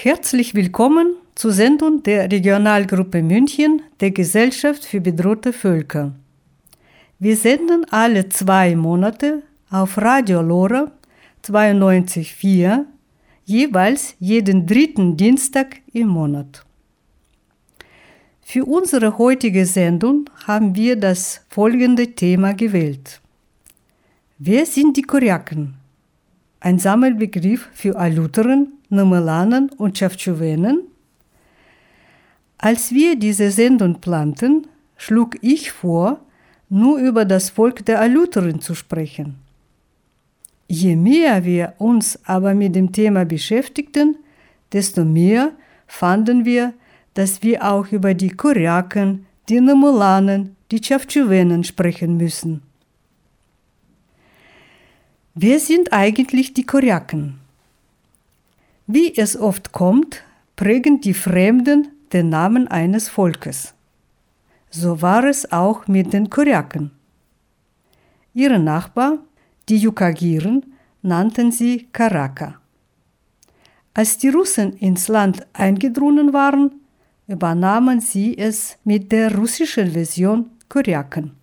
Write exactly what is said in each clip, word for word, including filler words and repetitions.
Herzlich willkommen zur Sendung der Regionalgruppe München der Gesellschaft für bedrohte Völker. Wir senden alle zwei Monate auf Radio Lora zweiundneunzig Komma vier, jeweils jeden dritten Dienstag im Monat. Für unsere heutige Sendung haben wir das folgende Thema gewählt. Wer sind die Korjaken? Ein Sammelbegriff für Aluteren, Nemelanen und Tschavtschuvenen. Als wir diese Sendung planten, schlug ich vor, nur über das Volk der Aluteren zu sprechen. Je mehr wir uns aber mit dem Thema beschäftigten, desto mehr fanden wir, dass wir auch über die Korjaken, die Nemelanen, die Tschavtschuvenen sprechen müssen. Wer sind eigentlich die Korjaken? Wie es oft kommt, prägen die Fremden den Namen eines Volkes. So war es auch mit den Korjaken. Ihre Nachbarn, die Jukagiren, nannten sie Karaka. Als die Russen ins Land eingedrungen waren, übernahmen sie es mit der russischen Version Korjaken.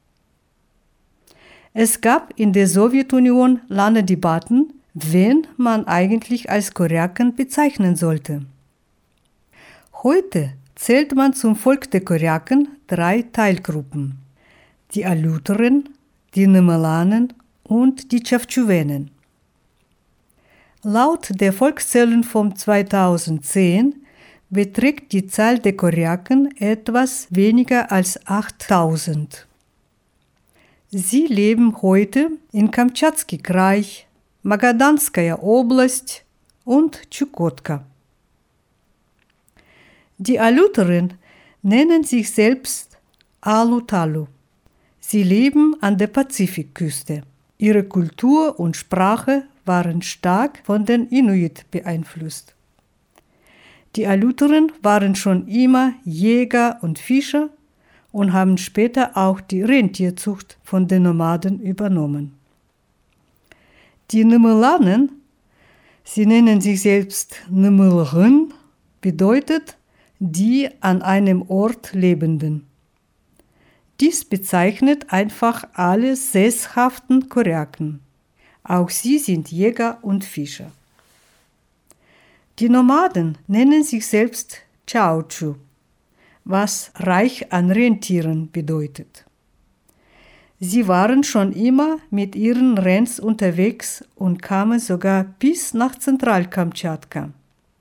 Es gab in der Sowjetunion lange Debatten, wen man eigentlich als Korjaken bezeichnen sollte. Heute zählt man zum Volk der Korjaken drei Teilgruppen: die Aluteren, die Nemelanen und die Tschavtschuvenen. Laut der Volkszählung von zweitausendzehn beträgt die Zahl der Korjaken etwas weniger als achttausend. Sie leben heute in Kamtschatski Kraj, Magadanskaya Oblast und Tschukotka. Die Aluteren nennen sich selbst Alutalu. Sie leben an der Pazifikküste. Ihre Kultur und Sprache waren stark von den Inuit beeinflusst. Die Aluteren waren schon immer Jäger und Fischer und haben später auch die Rentierzucht von den Nomaden übernommen. Die Nemelanen, sie nennen sich selbst Nemelchen, bedeutet die an einem Ort Lebenden. Dies bezeichnet einfach alle sesshaften Korjaken. Auch sie sind Jäger und Fischer. Die Nomaden nennen sich selbst Chauchu, was reich an Rentieren bedeutet. Sie waren schon immer mit ihren Rens unterwegs und kamen sogar bis nach Zentralkamtschatka.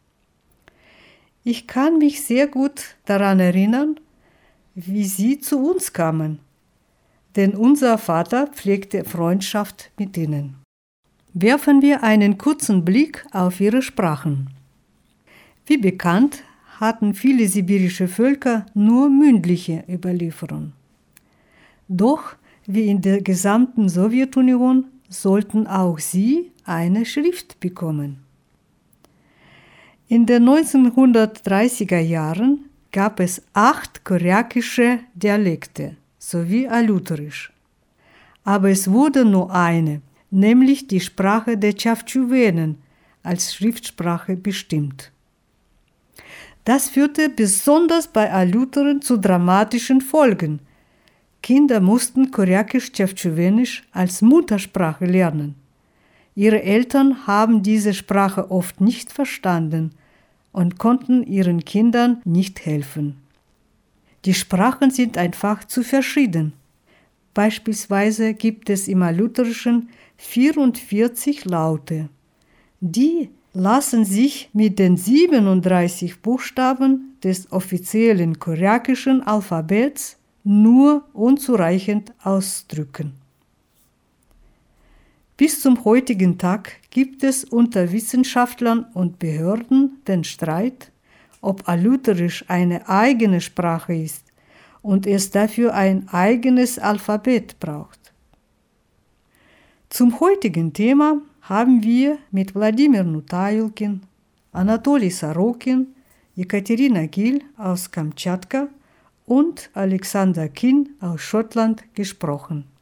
Ich kann mich sehr gut daran erinnern, wie sie zu uns kamen, denn unser Vater pflegte Freundschaft mit ihnen. Werfen wir einen kurzen Blick auf ihre Sprachen. Wie bekannt, hatten viele sibirische Völker nur mündliche Überlieferung. Doch, wie in der gesamten Sowjetunion, sollten auch sie eine Schrift bekommen. In den neunzehnhundertdreißiger Jahren gab es acht korjakische Dialekte sowie Aluterisch. Aber es wurde nur eine, nämlich die Sprache der Tschavtschuvenen, als Schriftsprache bestimmt. Das führte besonders bei Aluteren zu dramatischen Folgen. Kinder mussten Korjakisch-Tschavtschuvenisch als Muttersprache lernen. Ihre Eltern haben diese Sprache oft nicht verstanden und konnten ihren Kindern nicht helfen. Die Sprachen sind einfach zu verschieden. Beispielsweise gibt es im Aluterischen vierundvierzig Laute. Die lassen sich mit den siebenunddreißig Buchstaben des offiziellen korjakischen Alphabets nur unzureichend ausdrücken. Bis zum heutigen Tag gibt es unter Wissenschaftlern und Behörden den Streit, ob Aluterisch eine eigene Sprache ist und es dafür ein eigenes Alphabet braucht. Zum heutigen Thema haben wir mit Wladimir Nutailkin, Anatoli Sorokin, Jekaterina Gil aus Kamtschatka und Alexander Kin aus Schottland gesprochen.